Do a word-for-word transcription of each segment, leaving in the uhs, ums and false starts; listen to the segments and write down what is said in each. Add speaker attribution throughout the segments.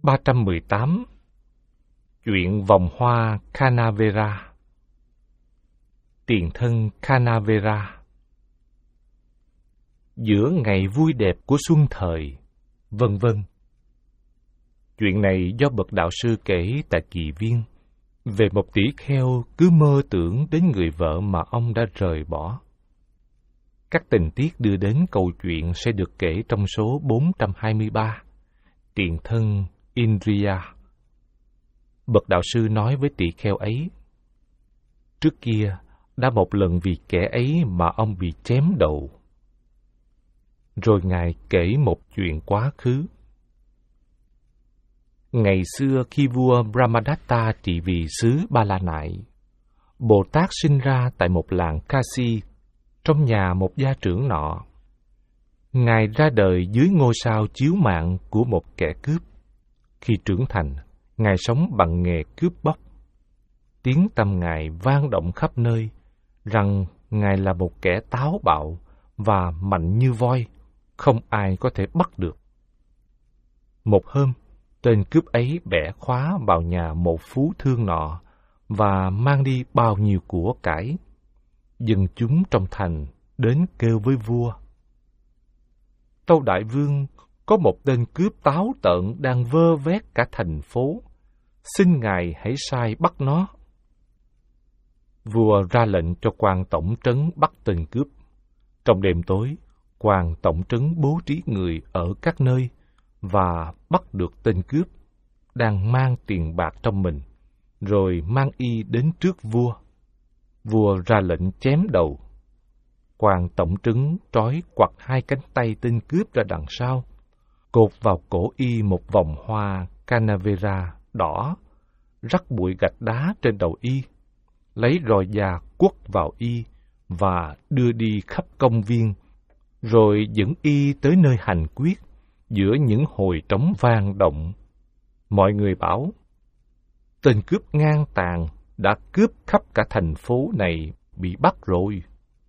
Speaker 1: ba trăm mười tám. Chuyện vòng hoa Canavera. Tiền thân Canavera. Giữa ngày vui đẹp của xuân thời, vân vân. Chuyện này do bậc đạo sư kể tại Kỳ Viên về một tỷ kheo cứ mơ tưởng đến người vợ mà ông đã rời bỏ. Các tình tiết đưa đến câu chuyện sẽ được kể trong số bốn trăm hai mươi ba, Tiền thân Indriya. Bậc đạo sư nói với tỳ kheo ấy: trước kia đã một lần vì kẻ ấy mà ông bị chém đầu. Rồi ngài kể một chuyện quá khứ. Ngày xưa khi vua Brahmadatta trị vì xứ Ba La Nại, Bồ Tát sinh ra tại một làng Kasi trong nhà một gia trưởng nọ. Ngài ra đời dưới ngôi sao chiếu mạng của một kẻ cướp. Khi trưởng thành, Ngài sống bằng nghề cướp bóc. Tiếng tăm Ngài vang động khắp nơi rằng Ngài là một kẻ táo bạo và mạnh như voi, không ai có thể bắt được. Một hôm, tên cướp ấy bẻ khóa vào nhà một phú thương nọ và mang đi bao nhiêu của cải. Dân chúng trong thành đến kêu với vua: tâu đại vương, có một tên cướp táo tợn đang vơ vét cả thành phố, xin ngài hãy sai bắt nó. Vua ra lệnh cho quan tổng trấn bắt tên cướp. Trong đêm tối, quan tổng trấn bố trí người ở các nơi và bắt được tên cướp đang mang tiền bạc trong mình, rồi mang y đến trước vua. Vua ra lệnh chém đầu. Quan tổng trấn trói quặt hai cánh tay tên cướp ra đằng sau, cột vào cổ y một vòng hoa Canavera đỏ, rắc bụi gạch đá trên đầu y, lấy roi da quất vào y và đưa đi khắp công viên, rồi dẫn y tới nơi hành quyết giữa những hồi trống vang động. Mọi người bảo: tên cướp ngang tàn đã cướp khắp cả thành phố này, bị bắt rồi.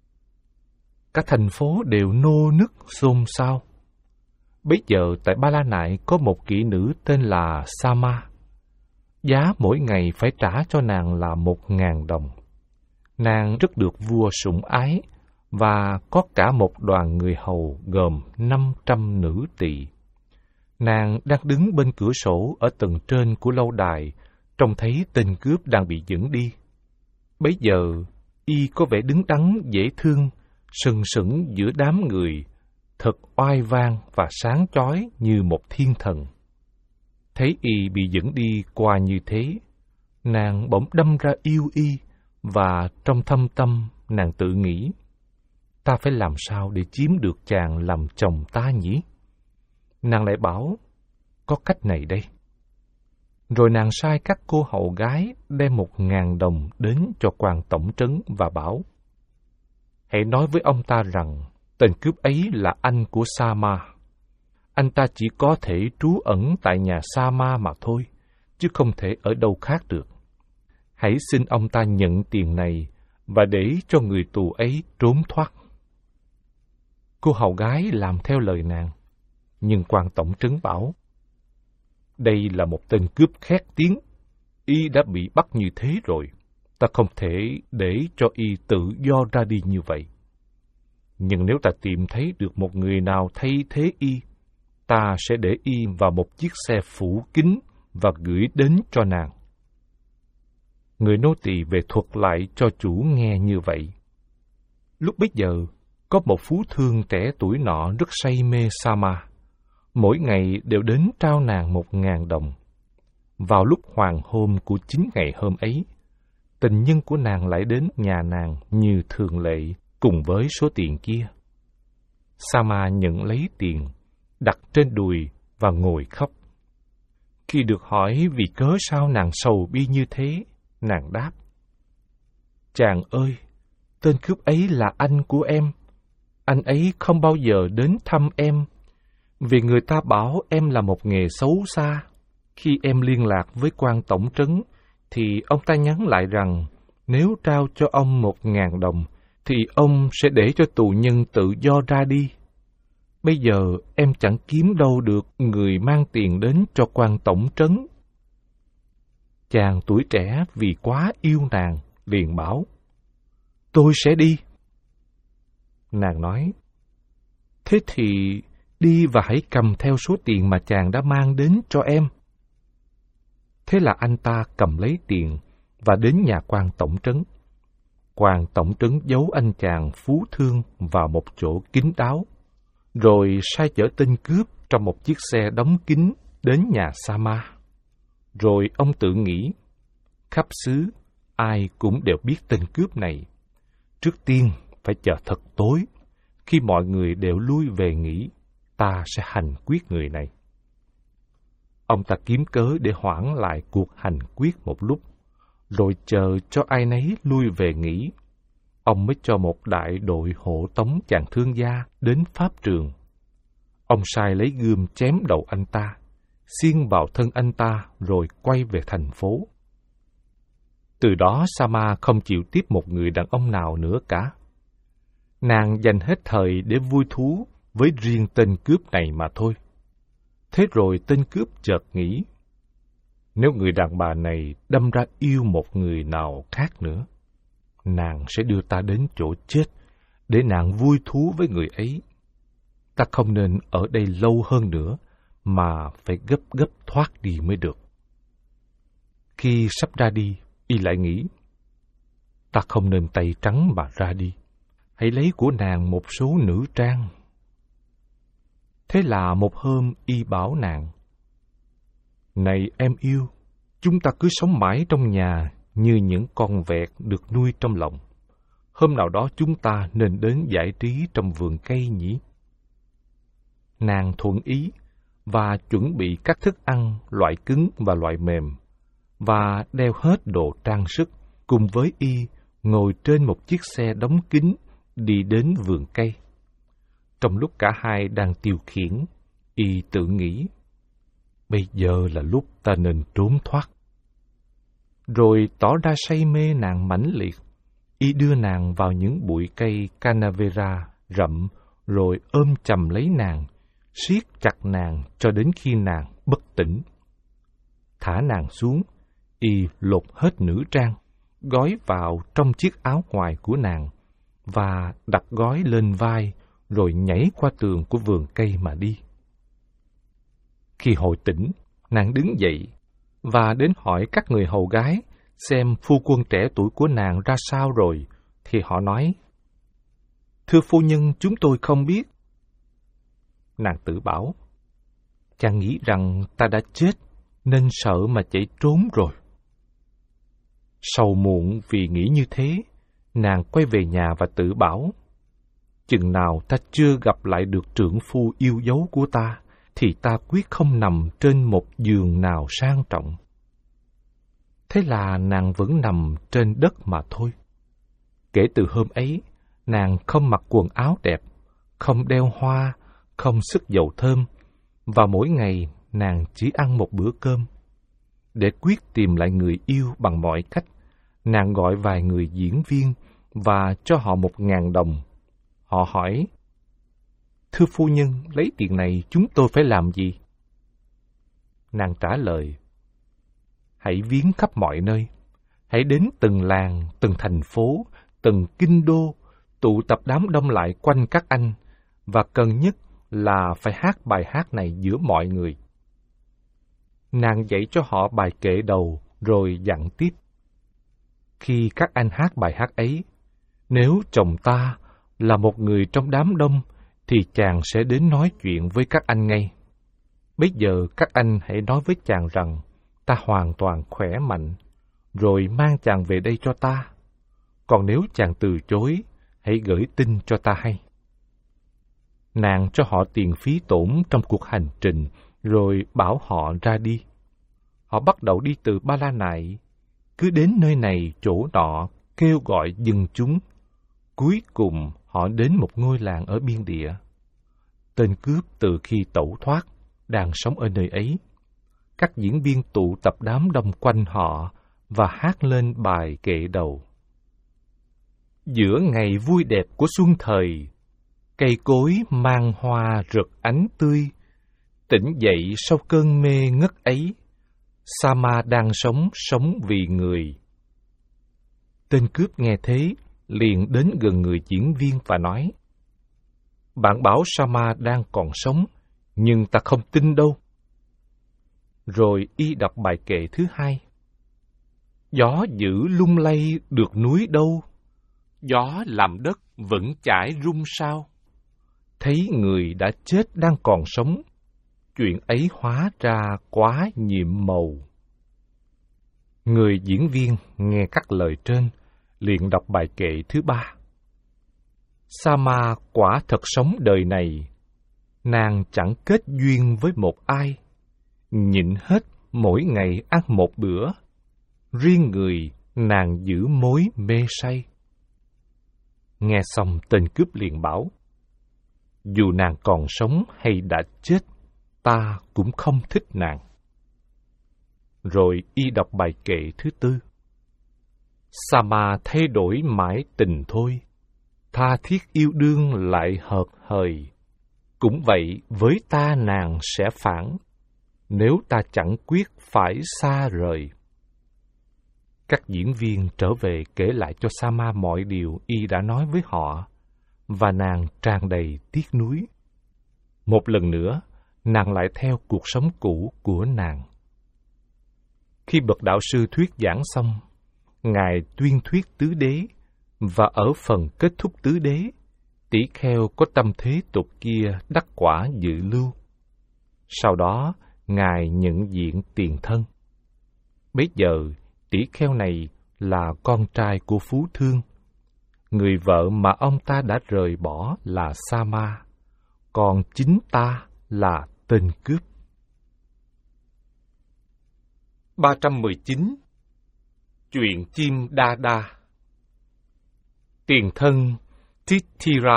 Speaker 1: Cả thành phố đều nô nức xôn xao. Bấy giờ tại Ba La Nại có một kỹ nữ tên là Sama. Giá mỗi ngày phải trả cho nàng là một ngàn đồng. Nàng rất được vua sủng ái và có cả một đoàn người hầu gồm năm trăm nữ tỳ. Nàng đang đứng bên cửa sổ ở tầng trên của lâu đài, trông thấy tên cướp đang bị dẫn đi. Bấy giờ, y có vẻ đứng đắn dễ thương, sừng sững giữa đám người, thật oai vang và sáng chói như một thiên thần. Thấy y bị dẫn đi qua như thế, nàng bỗng đâm ra yêu y, và trong thâm tâm nàng tự nghĩ: ta phải làm sao để chiếm được chàng làm chồng ta nhỉ? Nàng lại bảo: có cách này đây. Rồi nàng sai các cô hầu gái đem một ngàn đồng đến cho quan tổng trấn và bảo: hãy nói với ông ta rằng tên cướp ấy là anh của Sama. Anh ta chỉ có thể trú ẩn tại nhà Sama mà thôi, chứ không thể ở đâu khác được. Hãy xin ông ta nhận tiền này và để cho người tù ấy trốn thoát. Cô hầu gái làm theo lời nàng, nhưng quan tổng trấn bảo: đây là một tên cướp khét tiếng, y đã bị bắt như thế rồi, ta không thể để cho y tự do ra đi như vậy. Nhưng nếu ta tìm thấy được một người nào thay thế y, ta sẽ để y vào một chiếc xe phủ kín và gửi đến cho nàng. Người nô tỳ về thuật lại cho chủ nghe như vậy. Lúc bấy giờ, có một phú thương trẻ tuổi nọ rất say mê Sama, mỗi ngày đều đến trao nàng một ngàn đồng. Vào lúc hoàng hôn của chính ngày hôm ấy, tình nhân của nàng lại đến nhà nàng như thường lệ cùng với số tiền kia. Sama nhận lấy tiền, đặt trên đùi và ngồi khóc. Khi được hỏi vì cớ sao nàng sầu bi như thế, nàng đáp: chàng ơi, tên cướp ấy là anh của em. Anh ấy không bao giờ đến thăm em, vì người ta bảo em là một nghề xấu xa. Khi em liên lạc với quan tổng trấn, thì ông ta nhắn lại rằng nếu trao cho ông một ngàn đồng, thì ông sẽ để cho tù nhân tự do ra đi. Bây giờ em chẳng kiếm đâu được người mang tiền đến cho quan tổng trấn. Chàng tuổi trẻ vì quá yêu nàng, liền bảo, tôi sẽ đi. Nàng nói, thế thì đi và hãy cầm theo số tiền mà chàng đã mang đến cho em. Thế là anh ta cầm lấy tiền và đến nhà quan tổng trấn. Quan tổng trấn giấu anh chàng phú thương vào một chỗ kín đáo, rồi sai chở tên cướp trong một chiếc xe đóng kín đến nhà Sa-ma. Rồi ông tự nghĩ, khắp xứ ai cũng đều biết tên cướp này. Trước tiên phải chờ thật tối, khi mọi người đều lui về nghỉ, ta sẽ hành quyết người này. Ông ta kiếm cớ để hoãn lại cuộc hành quyết một lúc, rồi chờ cho ai nấy lui về nghỉ. Ông mới cho một đại đội hộ tống chàng thương gia đến pháp trường. Ông sai lấy gươm chém đầu anh ta, xiên vào thân anh ta rồi quay về thành phố. Từ đó Sa-ma không chịu tiếp một người đàn ông nào nữa cả. Nàng dành hết thời để vui thú với riêng tên cướp này mà thôi. Thế rồi tên cướp chợt nghĩ, nếu người đàn bà này đâm ra yêu một người nào khác nữa, nàng sẽ đưa ta đến chỗ chết để nàng vui thú với người ấy. Ta không nên ở đây lâu hơn nữa, mà phải gấp gấp thoát đi mới được. Khi sắp ra đi, y lại nghĩ, ta không nên tay trắng mà ra đi, hãy lấy của nàng một số nữ trang. Thế là một hôm y bảo nàng, này em yêu, chúng ta cứ sống mãi trong nhà như những con vẹt được nuôi trong lòng. Hôm nào đó chúng ta nên đến giải trí trong vườn cây nhỉ? Nàng thuận ý và chuẩn bị các thức ăn loại cứng và loại mềm, và đeo hết đồ trang sức cùng với y ngồi trên một chiếc xe đóng kín đi đến vườn cây. Trong lúc cả hai đang tiêu khiển, y tự nghĩ, bây giờ là lúc ta nên trốn thoát. Rồi tỏ ra say mê nàng mãnh liệt, y đưa nàng vào những bụi cây canavera rậm, rồi ôm chầm lấy nàng, siết chặt nàng cho đến khi nàng bất tỉnh. Thả nàng xuống, y lột hết nữ trang, gói vào trong chiếc áo ngoài của nàng, và đặt gói lên vai, rồi nhảy qua tường của vườn cây mà đi. Khi hồi tỉnh, nàng đứng dậy, và đến hỏi các người hầu gái xem phu quân trẻ tuổi của nàng ra sao rồi, thì họ nói, thưa phu nhân, chúng tôi không biết. Nàng tự bảo, chàng nghĩ rằng ta đã chết, nên sợ mà chạy trốn rồi. Sầu muộn vì nghĩ như thế, nàng quay về nhà và tự bảo, chừng nào ta chưa gặp lại được trượng phu yêu dấu của ta, thì ta quyết không nằm trên một giường nào sang trọng. Thế là nàng vẫn nằm trên đất mà thôi. Kể từ hôm ấy, nàng không mặc quần áo đẹp, không đeo hoa, không sức dầu thơm, và mỗi ngày nàng chỉ ăn một bữa cơm. Để quyết tìm lại người yêu bằng mọi cách, nàng gọi vài người diễn viên và cho họ một ngàn đồng. Họ hỏi, thưa phu nhân, lấy tiền này chúng tôi phải làm gì? Nàng trả lời, hãy viếng khắp mọi nơi, hãy đến từng làng, từng thành phố, từng kinh đô, tụ tập đám đông lại quanh các anh, và cần nhất là phải hát bài hát này giữa mọi người. Nàng dạy cho họ bài kệ đầu, rồi dặn tiếp. Khi các anh hát bài hát ấy, nếu chồng ta là một người trong đám đông, thì chàng sẽ đến nói chuyện với các anh ngay. Bây giờ các anh hãy nói với chàng rằng ta hoàn toàn khỏe mạnh, rồi mang chàng về đây cho ta. Còn nếu chàng từ chối, hãy gửi tin cho ta hay. Nàng cho họ tiền phí tổn trong cuộc hành trình, rồi bảo họ ra đi. Họ bắt đầu đi từ Ba La Nại, cứ đến nơi này chỗ nọ, kêu gọi dân chúng. Cuối cùng họ đến một ngôi làng ở biên địa. Tên cướp từ khi tẩu thoát đang sống ở nơi ấy. Các diễn viên tụ tập đám đông quanh họ và hát lên bài kệ đầu. Giữa ngày vui đẹp của xuân thời, cây cối mang hoa rực ánh tươi, tỉnh dậy sau cơn mê ngất ấy, Sama đang sống, sống vì người. Tên cướp nghe thế, liền đến gần người diễn viên và nói: Bạn bảo Sama đang còn sống, nhưng ta không tin đâu. Rồi y đọc bài kệ thứ hai. Gió dữ lung lay được núi đâu, gió làm đất vẫn chải rung sao. Thấy người đã chết đang còn sống, chuyện ấy hóa ra quá nhiệm màu. Người diễn viên nghe các lời trên, liền đọc bài kệ thứ ba. Sama quả thật sống đời này, nàng chẳng kết duyên với một ai, nhịn hết mỗi ngày ăn một bữa, riêng người nàng giữ mối mê say. Nghe xong tên cướp liền bảo: Dù nàng còn sống hay đã chết, ta cũng không thích nàng. Rồi y đọc bài kệ thứ tư. Sama thay đổi mãi tình thôi, tha thiết yêu đương lại hợt hời. Cũng vậy với ta nàng sẽ phản, nếu ta chẳng quyết phải xa rời. Các diễn viên trở về kể lại cho Sama mọi điều y đã nói với họ, và nàng tràn đầy tiếc nuối. Một lần nữa, nàng lại theo cuộc sống cũ của nàng. Khi bậc đạo sư thuyết giảng xong, Ngài tuyên thuyết tứ đế, và ở phần kết thúc tứ đế, tỷ kheo có tâm thế tục kia đắc quả dự lưu. Sau đó, Ngài nhận diện tiền thân. Bấy giờ, tỷ kheo này là con trai của Phú Thương. Người vợ mà ông ta đã rời bỏ là Sama, còn chính ta là tên cướp. ba trăm mười chín. Chuyện chim đa đa. Tiền thân Tithira.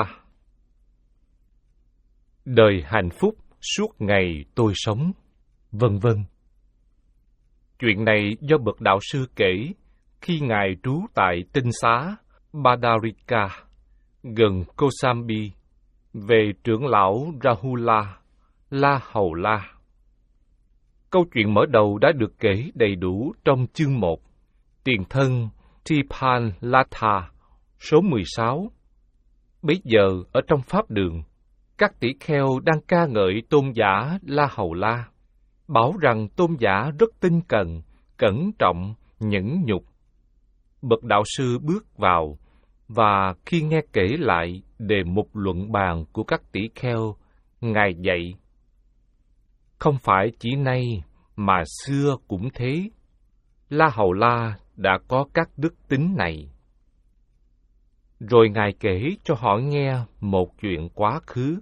Speaker 1: Đời hạnh phúc suốt ngày tôi sống, vân vân. Chuyện này do bậc đạo sư kể khi Ngài trú tại tinh xá Badarika, gần Kosambi, về trưởng lão Rahula, La Hầu La. Câu chuyện mở đầu đã được kể đầy đủ trong chương một, tiền thân Tipan Latha, số mười sáu. Bấy giờ, ở trong pháp đường, các tỷ kheo đang ca ngợi tôn giả La Hầu La, bảo rằng tôn giả rất tinh cần, cẩn trọng, nhẫn nhục. Bậc đạo sư bước vào, và khi nghe kể lại đề mục luận bàn của các tỷ kheo, Ngài dạy: Không phải chỉ nay, mà xưa cũng thế, La Hầu La đã có các đức tính này. Rồi Ngài kể cho họ nghe một chuyện quá khứ.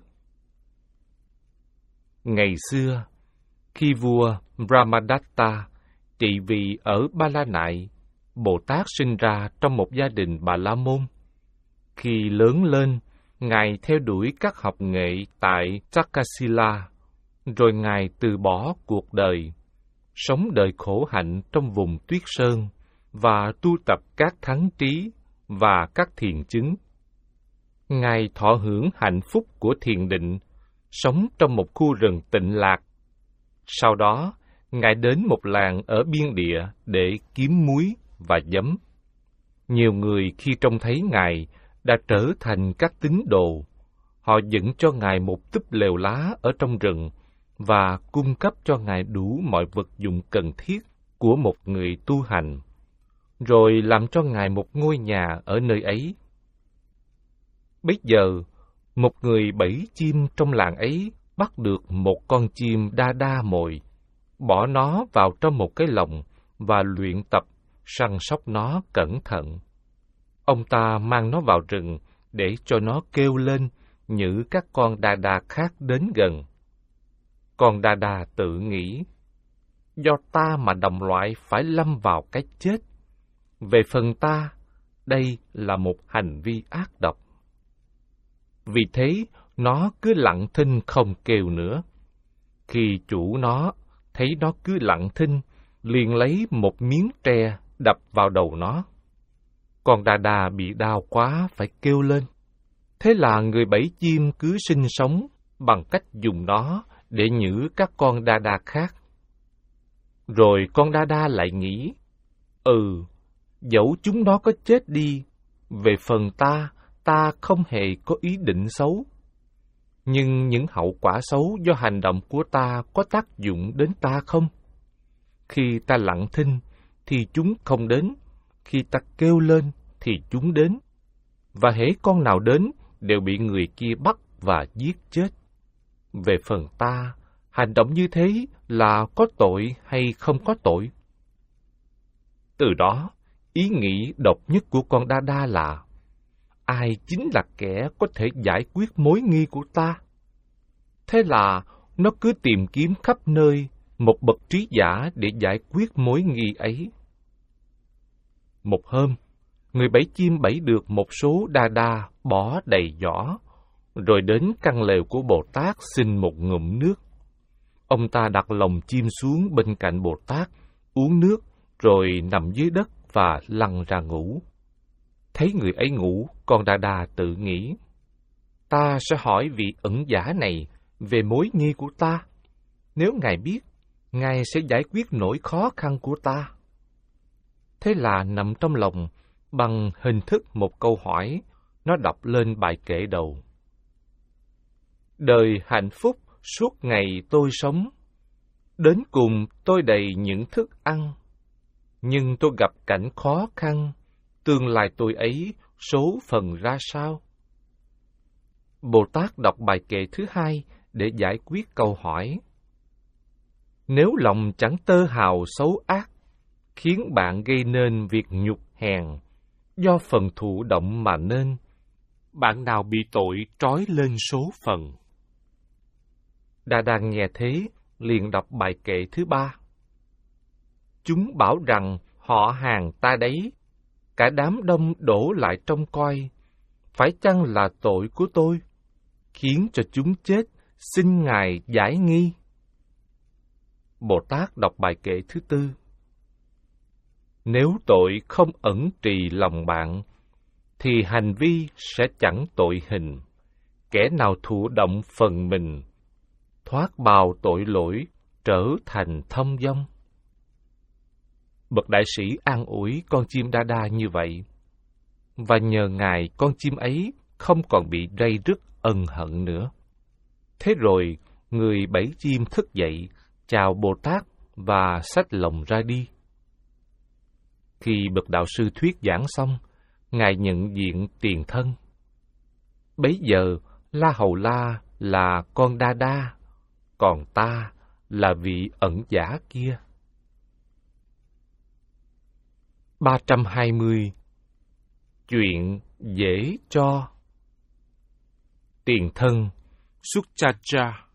Speaker 1: Ngày xưa, khi vua Brahmadatta trị vì ở Ba La Nại, Bồ Tát sinh ra trong một gia đình Bà La Môn. Khi lớn lên, Ngài theo đuổi các học nghệ tại Takasila, rồi Ngài từ bỏ cuộc đời, sống đời khổ hạnh trong vùng tuyết sơn và tu tập các thắng trí và các thiền chứng. Ngài thọ hưởng hạnh phúc của thiền định, sống trong một khu rừng tịnh lạc. Sau đó, Ngài đến một làng ở biên địa để kiếm muối và giấm. Nhiều người khi trông thấy Ngài đã trở thành các tín đồ. Họ dựng cho Ngài một túp lều lá ở trong rừng và cung cấp cho Ngài đủ mọi vật dụng cần thiết của một người tu hành, rồi làm cho Ngài một ngôi nhà ở nơi ấy. Bấy giờ, một người bẫy chim trong làng ấy bắt được một con chim đa đa mồi, bỏ nó vào trong một cái lồng và luyện tập săn sóc nó cẩn thận. Ông ta mang nó vào rừng để cho nó kêu lên như các con đa đa khác đến gần. Con đa đa tự nghĩ: do ta mà đồng loại phải lâm vào cái chết. Về phần ta, đây là một hành vi ác độc. Vì thế, nó cứ lặng thinh không kêu nữa. Khi chủ nó thấy nó cứ lặng thinh, liền lấy một miếng tre đập vào đầu nó. Con đa đa bị đau quá phải kêu lên. Thế là người bẫy chim cứ sinh sống bằng cách dùng nó để nhử các con đa đa khác. Rồi con đa đa lại nghĩ, ừ, dẫu chúng nó có chết đi, về phần ta, ta không hề có ý định xấu. Nhưng những hậu quả xấu do hành động của ta có tác dụng đến ta không? Khi ta lặng thinh, thì chúng không đến. Khi ta kêu lên, thì chúng đến. Và hễ con nào đến, đều bị người kia bắt và giết chết. Về phần ta, hành động như thế là có tội hay không có tội? Từ đó, ý nghĩ độc nhất của con đa đa là, ai chính là kẻ có thể giải quyết mối nghi của ta? Thế là nó cứ tìm kiếm khắp nơi một bậc trí giả để giải quyết mối nghi ấy. Một hôm, người bẫy chim bẫy được một số đa đa bỏ đầy giỏ, rồi đến căn lều của Bồ Tát xin một ngụm nước. Ông ta đặt lồng chim xuống bên cạnh Bồ Tát, uống nước, rồi nằm dưới đất và lăn ra ngủ. Thấy người ấy ngủ, con đa đa tự nghĩ, ta sẽ hỏi vị ẩn giả này về mối nghi của ta. Nếu Ngài biết, Ngài sẽ giải quyết nỗi khó khăn của ta. Thế là nằm trong lòng, bằng hình thức một câu hỏi, nó đọc lên bài kệ đầu. Đời hạnh phúc suốt ngày tôi sống, đến cùng tôi đầy những thức ăn. Nhưng tôi gặp cảnh khó khăn, tương lai tôi ấy số phận ra sao? Bồ Tát đọc bài kệ thứ hai để giải quyết câu hỏi. Nếu lòng chẳng tơ hào xấu ác, khiến bạn gây nên việc nhục hèn, do phần thụ động mà nên, bạn nào bị tội trói lên số phận? Đa Đa nghe thế, liền đọc bài kệ thứ ba. Chúng bảo rằng họ hàng ta đấy, cả đám đông đổ lại trông coi, phải chăng là tội của tôi, khiến cho chúng chết, xin Ngài giải nghi. Bồ Tát đọc bài kệ thứ tư. Nếu tội không ẩn trì lòng bạn, thì hành vi sẽ chẳng tội hình. Kẻ nào thụ động phần mình, thoát bào tội lỗi, trở thành thông dong. Bậc đại sĩ an ủi con chim đa đa như vậy, và nhờ Ngài con chim ấy không còn bị ray rứt ân hận nữa. Thế rồi, người bẫy chim thức dậy, chào Bồ Tát và xách lồng ra đi. Khi bậc đạo sư thuyết giảng xong, Ngài nhận diện tiền thân. Bấy giờ, La Hầu La là con đa đa, còn ta là vị ẩn giả kia. ba trăm hai mươi. Chuyện dễ cho. Tiền thân Suchacha.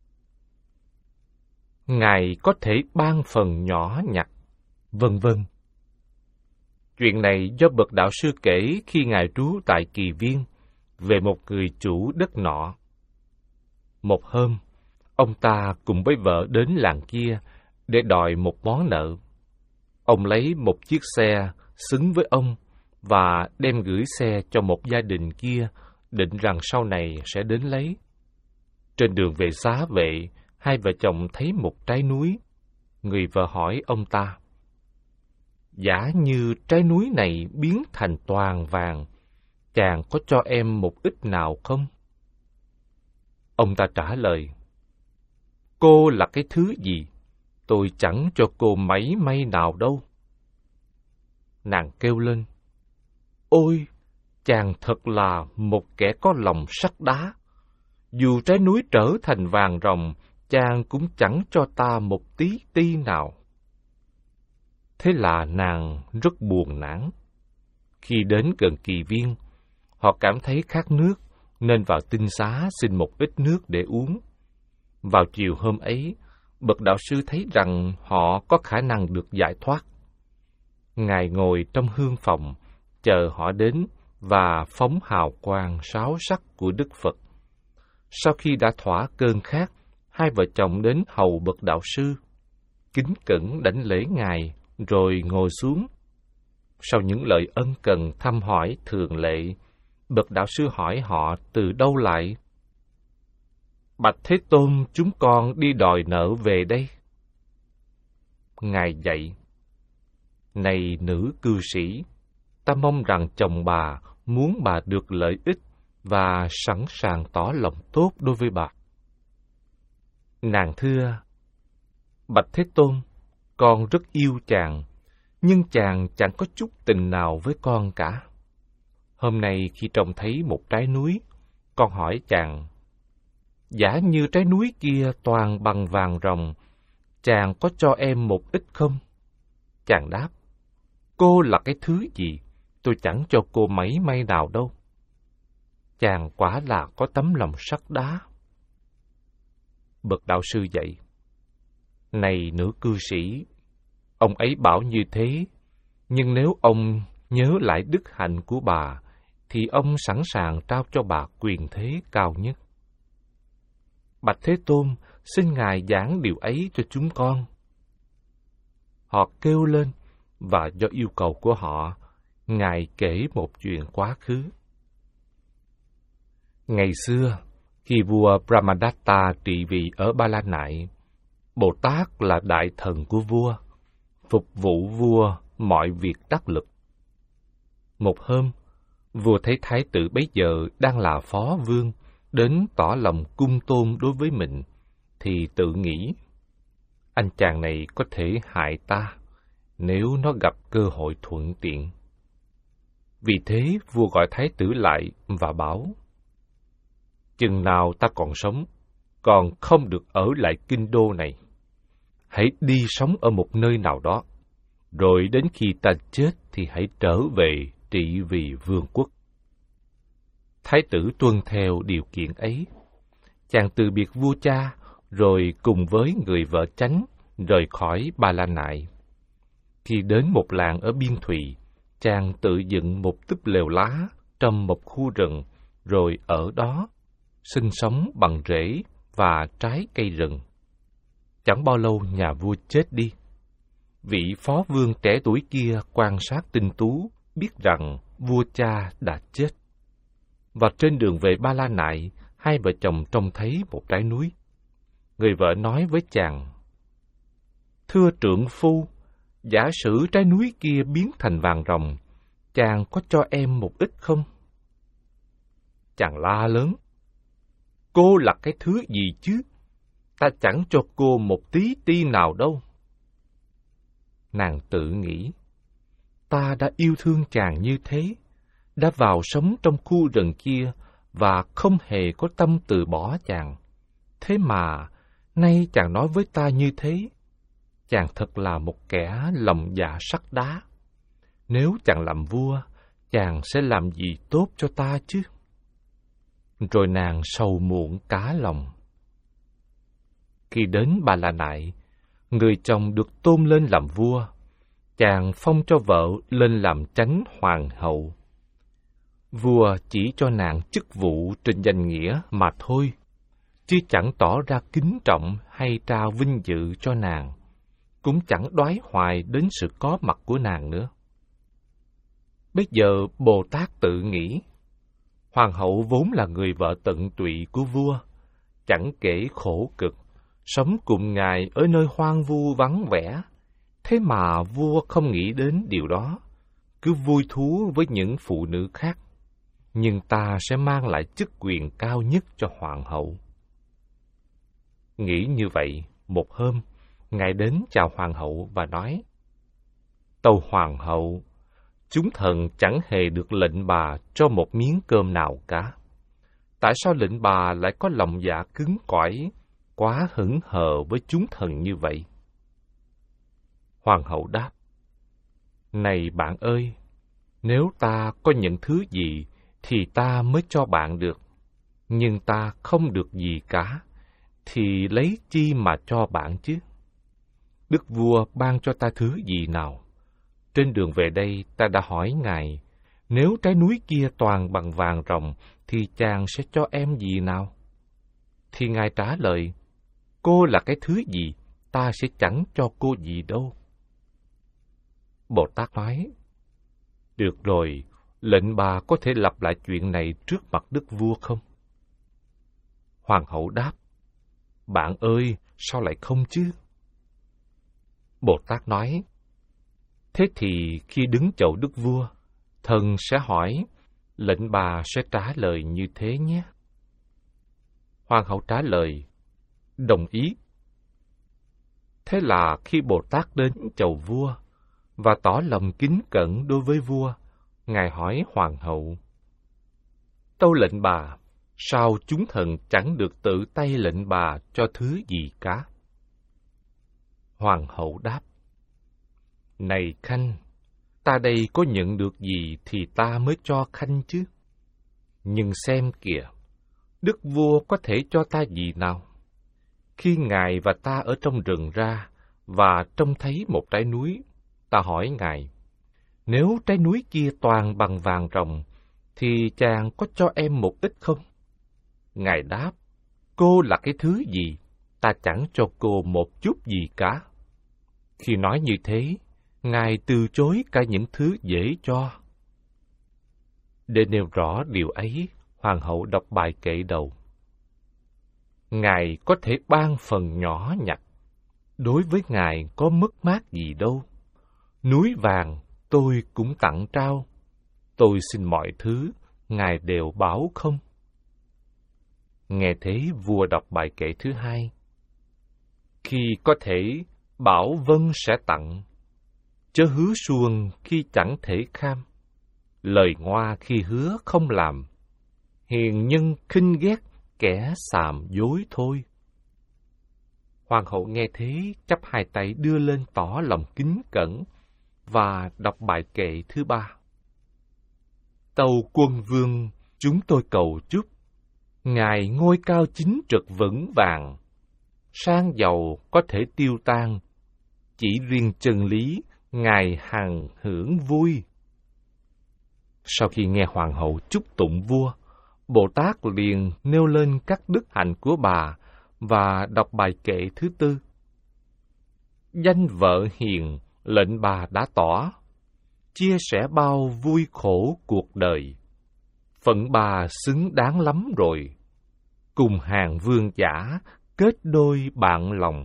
Speaker 1: Ngài có thể ban phần nhỏ nhặt, vân vân. Chuyện này do bậc đạo sư kể khi Ngài trú tại Kỳ Viên về một người chủ đất nọ. Một hôm, ông ta cùng với vợ đến làng kia để đòi một món nợ. Ông lấy một chiếc xe xứng với ông và đem gửi xe cho một gia đình kia, định rằng sau này sẽ đến lấy. Trên đường về xá vệ, hai vợ chồng thấy một trái núi. Người vợ hỏi ông ta, giả như trái núi này biến thành toàn vàng, chàng có cho em một ít nào không? Ông ta trả lời, cô là cái thứ gì? Tôi chẳng cho cô mảy may nào đâu. Nàng kêu lên, ôi, chàng thật là một kẻ có lòng sắt đá. Dù trái núi trở thành vàng ròng, chàng cũng chẳng cho ta một tí ti nào. Thế là nàng rất buồn nản. Khi đến gần Kỳ Viên, họ cảm thấy khát nước, nên vào tinh xá xin một ít nước để uống. Vào chiều hôm ấy, bậc đạo sư thấy rằng họ có khả năng được giải thoát. Ngài ngồi trong hương phòng, chờ họ đến và phóng hào quang sáu sắc của Đức Phật. Sau khi đã thỏa cơn khát, hai vợ chồng đến hầu bậc đạo sư, kính cẩn đảnh lễ Ngài, rồi ngồi xuống. Sau những lời ân cần thăm hỏi thường lệ, Bậc đạo sư hỏi họ từ đâu lại. Bạch Thế Tôn, chúng con đi đòi nợ về đây. Ngài dạy, này nữ cư sĩ, ta mong rằng chồng bà muốn bà được lợi ích và sẵn sàng tỏ lòng tốt đối với bà. Nàng thưa, Bạch Thế Tôn, con rất yêu chàng, nhưng chàng chẳng có chút tình nào với con cả. Hôm nay khi trông thấy một trái núi, con hỏi chàng, giả như trái núi kia toàn bằng vàng ròng, chàng có cho em một ít không? Chàng đáp, cô là cái thứ gì? Tôi chẳng cho cô mấy may nào đâu. Chàng quả là có tấm lòng sắt đá. Bậc đạo sư dạy, này nữ cư sĩ, ông ấy bảo như thế, nhưng nếu ông nhớ lại đức hạnh của bà, thì ông sẵn sàng trao cho bà quyền thế cao nhất. Bạch Thế Tôn, xin Ngài giảng điều ấy cho chúng con. Họ kêu lên, và do yêu cầu của họ, Ngài kể một chuyện quá khứ. Ngày xưa, khi vua Brahmadatta trị vì ở Ba La Nại, Bồ Tát là đại thần của vua, phục vụ vua mọi việc đắc lực. Một hôm, vua thấy thái tử bấy giờ đang là phó vương, đến tỏ lòng cung tôn đối với mình, thì tự nghĩ, anh chàng này có thể hại ta, nếu nó gặp cơ hội thuận tiện. Vì thế, vua gọi thái tử lại và bảo, chừng nào ta còn sống, còn không được ở lại kinh đô này. Hãy đi sống ở một nơi nào đó, rồi đến khi ta chết thì hãy trở về trị vì vương quốc. Thái tử tuân theo điều kiện ấy. Chàng từ biệt vua cha, rồi cùng với người vợ chánh rời khỏi Ba La Nại. Khi đến một làng ở biên thùy, chàng tự dựng một túp lều lá trong một khu rừng, rồi ở đó sinh sống bằng rễ và trái cây rừng. Chẳng bao lâu nhà vua chết đi. Vị phó vương trẻ tuổi kia quan sát tinh tú, biết rằng vua cha đã chết. Và trên đường về Ba La Nại, hai vợ chồng trông thấy một trái núi. Người vợ nói với chàng, thưa trượng phu, giả sử trái núi kia biến thành vàng ròng, chàng có cho em một ít không? Chàng la lớn, cô là cái thứ gì chứ? Ta chẳng cho cô một tí ti nào đâu. Nàng tự nghĩ, ta đã yêu thương chàng như thế, đã vào sống trong khu rừng kia và không hề có tâm từ bỏ chàng. Thế mà, nay chàng nói với ta như thế, chàng thật là một kẻ lòng dạ sắt đá. Nếu chàng làm vua, chàng sẽ làm gì tốt cho ta chứ? Rồi nàng sầu muộn cả lòng. Khi đến Ba La Nại, người chồng được tôn lên làm vua, chàng phong cho vợ lên làm chánh hoàng hậu. Vua chỉ cho nàng chức vụ trên danh nghĩa mà thôi, chứ chẳng tỏ ra kính trọng hay trao vinh dự cho nàng, cũng chẳng đoái hoài đến sự có mặt của nàng nữa. Bây giờ Bồ Tát tự nghĩ, hoàng hậu vốn là người vợ tận tụy của vua, chẳng kể khổ cực, sống cùng ngài ở nơi hoang vu vắng vẻ. Thế mà vua không nghĩ đến điều đó, cứ vui thú với những phụ nữ khác. Nhưng ta sẽ mang lại chức quyền cao nhất cho hoàng hậu. Nghĩ như vậy, một hôm, ngài đến chào hoàng hậu và nói, tâu hoàng hậu, chúng thần chẳng hề được lệnh bà cho một miếng cơm nào cả. Tại sao lệnh bà lại có lòng dạ cứng cỏi, quá hững hờ với chúng thần như vậy? Hoàng hậu đáp, này bạn ơi, nếu ta có những thứ gì thì ta mới cho bạn được, nhưng ta không được gì cả, thì lấy chi mà cho bạn chứ? Đức vua ban cho ta thứ gì nào? Trên đường về đây ta đã hỏi ngài, nếu trái núi kia toàn bằng vàng ròng, thì chàng sẽ cho em gì nào? Thì ngài trả lời, cô là cái thứ gì, ta sẽ chẳng cho cô gì đâu. Bồ Tát nói, được rồi, lệnh bà có thể lặp lại chuyện này trước mặt đức vua không? Hoàng hậu đáp, bạn ơi, sao lại không chứ? Bồ Tát nói, thế thì khi đứng chầu đức vua, thần sẽ hỏi, lệnh bà sẽ trả lời như thế nhé. Hoàng hậu trả lời, đồng ý. Thế là khi Bồ Tát đến chầu vua và tỏ lòng kính cẩn đối với vua, ngài hỏi hoàng hậu, tâu lệnh bà, sao chúng thần chẳng được tự tay lệnh bà cho thứ gì cả? Hoàng hậu đáp, này khanh, ta đây có nhận được gì thì ta mới cho khanh chứ. Nhưng xem kìa, đức vua có thể cho ta gì nào? Khi ngài và ta ở trong rừng ra và trông thấy một trái núi, ta hỏi ngài, nếu trái núi kia toàn bằng vàng ròng, thì chàng có cho em một ít không? Ngài đáp, cô là cái thứ gì? Ta chẳng cho cô một chút gì cả. Khi nói như thế, ngài từ chối cả những thứ dễ cho. Để nêu rõ điều ấy, hoàng hậu đọc bài kệ đầu. Ngài có thể ban phần nhỏ nhặt, đối với ngài có mất mát gì đâu. Núi vàng tôi cũng tặng trao, tôi xin mọi thứ, ngài đều bảo không. Nghe thế vua đọc bài kệ thứ hai. Khi có thể bảo vâng sẽ tặng, chớ hứa suông khi chẳng thể kham. Lời ngoa khi hứa không làm, hiền nhân khinh ghét kẻ xàm dối thôi. Hoàng hậu nghe thế chắp hai tay đưa lên tỏ lòng kính cẩn và đọc bài kệ thứ ba. Tâu quân vương, chúng tôi cầu chúc ngài ngôi cao chính trực vững vàng, sang giàu có thể tiêu tan, chỉ riêng chân lý ngài hằng hưởng vui. Sau khi nghe hoàng hậu chúc tụng vua, Bồ Tát liền nêu lên các đức hạnh của bà và đọc bài kệ thứ tư. Danh vợ hiền, lệnh bà đã tỏ, chia sẻ bao vui khổ cuộc đời. Phận bà xứng đáng lắm rồi, cùng hàng vương giả kết đôi bạn lòng.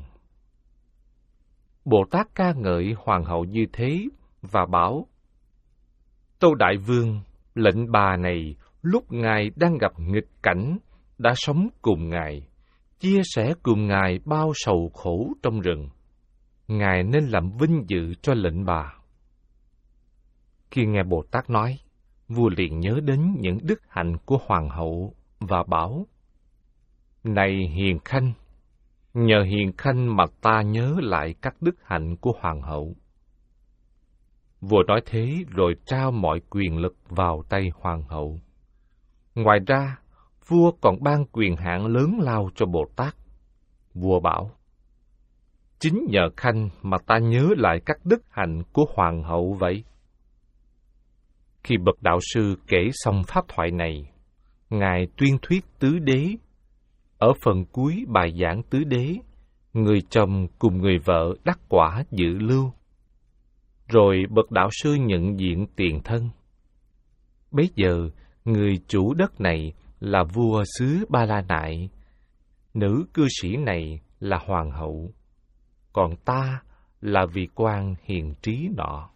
Speaker 1: Bồ Tát ca ngợi hoàng hậu như thế và bảo, tâu đại vương, lệnh bà này lúc ngài đang gặp nghịch cảnh, đã sống cùng ngài, chia sẻ cùng ngài bao sầu khổ trong rừng. Ngài nên làm vinh dự cho lệnh bà. Khi nghe Bồ Tát nói, vua liền nhớ đến những đức hạnh của hoàng hậu và bảo, này hiền khanh, nhờ hiền khanh mà ta nhớ lại các đức hạnh của hoàng hậu. Vua nói thế rồi trao mọi quyền lực vào tay hoàng hậu. Ngoài ra, vua còn ban quyền hạn lớn lao cho Bồ Tát. Vua bảo, chính nhờ khanh mà ta nhớ lại các đức hạnh của hoàng hậu vậy. Khi bậc đạo sư kể xong pháp thoại này, ngài tuyên thuyết tứ đế. Ở phần cuối bài giảng tứ đế, người chồng cùng người vợ đắc quả dự lưu. Rồi bậc đạo sư nhận diện tiền thân. Bấy giờ, người chủ đất này là vua xứ Ba La Nại, nữ cư sĩ này là hoàng hậu, còn ta là vị quan hiền trí nọ.